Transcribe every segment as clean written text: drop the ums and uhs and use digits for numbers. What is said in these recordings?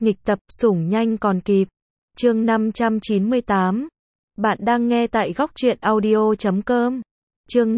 Nghịch tập, sủng nhanh còn kịp. Chương 598. Bạn đang nghe tại góc truyện audio.com. Chương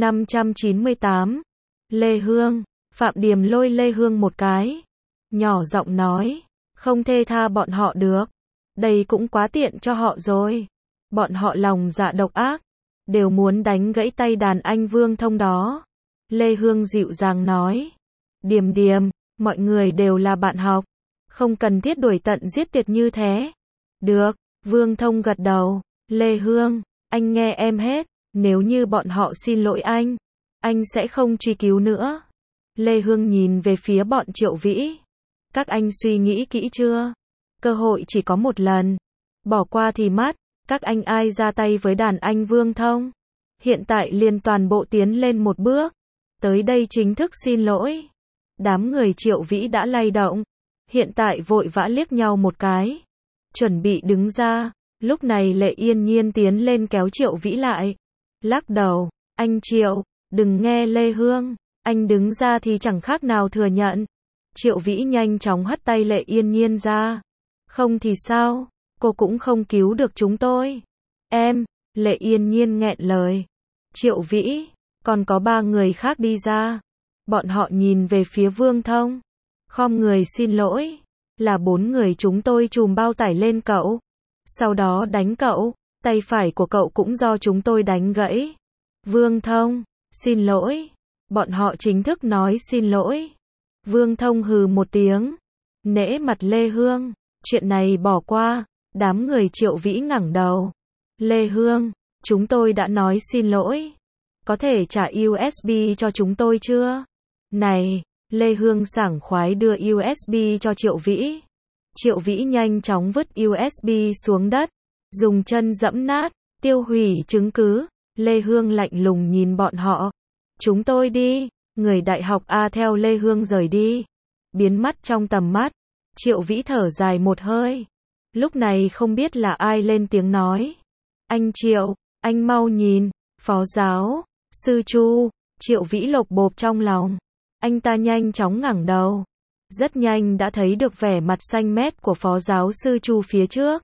598. Lê Hương. Phạm Điềm lôi Lê Hương một cái. Nhỏ giọng nói. Không thê tha bọn họ được. Đây cũng quá tiện cho họ rồi. Bọn họ lòng dạ độc ác. Đều muốn đánh gãy tay đàn anh Vương Thông đó. Lê Hương dịu dàng nói. Điềm Điềm, mọi người đều là bạn học. Không cần thiết đuổi tận giết tuyệt như thế. Được, Vương Thông gật đầu. Lê Hương, anh nghe em hết. Nếu như bọn họ xin lỗi anh sẽ không truy cứu nữa. Lê Hương nhìn về phía bọn Triệu Vĩ. Các anh suy nghĩ kỹ chưa? Cơ hội chỉ có một lần. Bỏ qua thì mất. Các anh ai ra tay với đàn anh Vương Thông? Hiện tại liền toàn bộ tiến lên một bước. Tới đây chính thức xin lỗi. Đám người Triệu Vĩ đã lay động. Hiện tại vội vã liếc nhau một cái. Chuẩn bị đứng ra. Lúc này Lệ Yên Nhiên tiến lên kéo Triệu Vĩ lại. Lắc đầu. Anh Triệu, đừng nghe Lê Hương. Anh đứng ra thì chẳng khác nào thừa nhận. Triệu Vĩ nhanh chóng hất tay Lệ Yên Nhiên ra. Không thì sao? Cô cũng không cứu được chúng tôi. Em, Lệ Yên Nhiên nghẹn lời. Triệu Vĩ, còn có 3 người khác đi ra. Bọn họ nhìn về phía Vương Thông. Khom người xin lỗi. Là 4 người chúng tôi chùm bao tải lên cậu. Sau đó đánh cậu. Tay phải của cậu cũng do chúng tôi đánh gãy. Vương Thông, xin lỗi. Bọn họ chính thức nói xin lỗi. Vương Thông hừ một tiếng. Nể mặt Lê Hương. Chuyện này bỏ qua. Đám người Triệu Vĩ ngẩng đầu. Lê Hương, chúng tôi đã nói xin lỗi. Có thể trả USB cho chúng tôi chưa? Này, Lê Hương sảng khoái đưa USB cho Triệu Vĩ. Triệu Vĩ nhanh chóng vứt USB xuống đất. Dùng chân dẫm nát, tiêu hủy chứng cứ. Lê Hương lạnh lùng nhìn bọn họ. Chúng tôi đi. Người đại học A theo Lê Hương rời đi. Biến mất trong tầm mắt. Triệu Vĩ thở dài một hơi. Lúc này không biết là ai lên tiếng nói. Anh Triệu, anh mau nhìn. Phó giáo sư Chu. Triệu Vĩ lột bột trong lòng. Anh ta nhanh chóng ngẩng đầu. Rất nhanh đã thấy được vẻ mặt xanh mét của phó giáo sư Chu phía trước.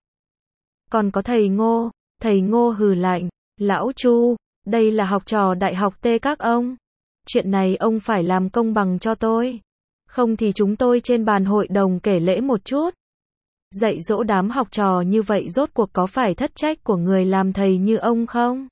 Còn có thầy Ngô hừ lạnh. Lão Chu, đây là học trò đại học T các ông. Chuyện này ông phải làm công bằng cho tôi. Không thì chúng tôi trên bàn hội đồng kể lễ một chút. Dạy dỗ đám học trò như vậy rốt cuộc có phải thất trách của người làm thầy như ông không?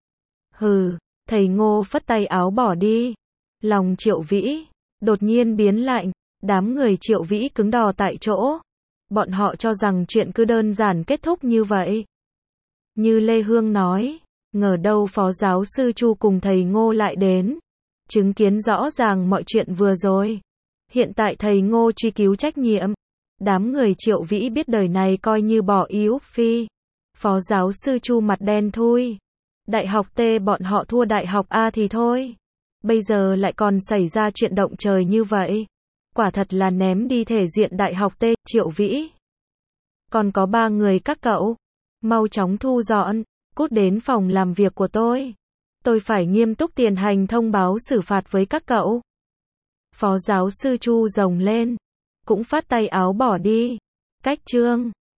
Hừ, thầy Ngô phất tay áo bỏ đi. Lòng Triệu Vĩ đột nhiên biến lạnh. Đám người Triệu Vĩ cứng đờ tại chỗ. Bọn họ cho rằng chuyện cứ đơn giản kết thúc như vậy. Như Lê Hương nói, ngờ đâu phó giáo sư Chu cùng thầy Ngô lại đến. Chứng kiến rõ ràng mọi chuyện vừa rồi. Hiện tại thầy Ngô truy cứu trách nhiệm. Đám người Triệu Vĩ biết đời này coi như bỏ yếu phi. Phó giáo sư Chu mặt đen thui. Đại học T bọn họ thua đại học A thì thôi. Bây giờ lại còn xảy ra chuyện động trời như vậy. Quả thật là ném đi thể diện đại học T. Triệu Vĩ. Còn có 3 người các cậu. Mau chóng thu dọn. Cút đến phòng làm việc của tôi. Tôi phải nghiêm túc tiến hành thông báo xử phạt với các cậu. Phó giáo sư Chu rồng lên. Cũng phát tay áo bỏ đi. Cách chương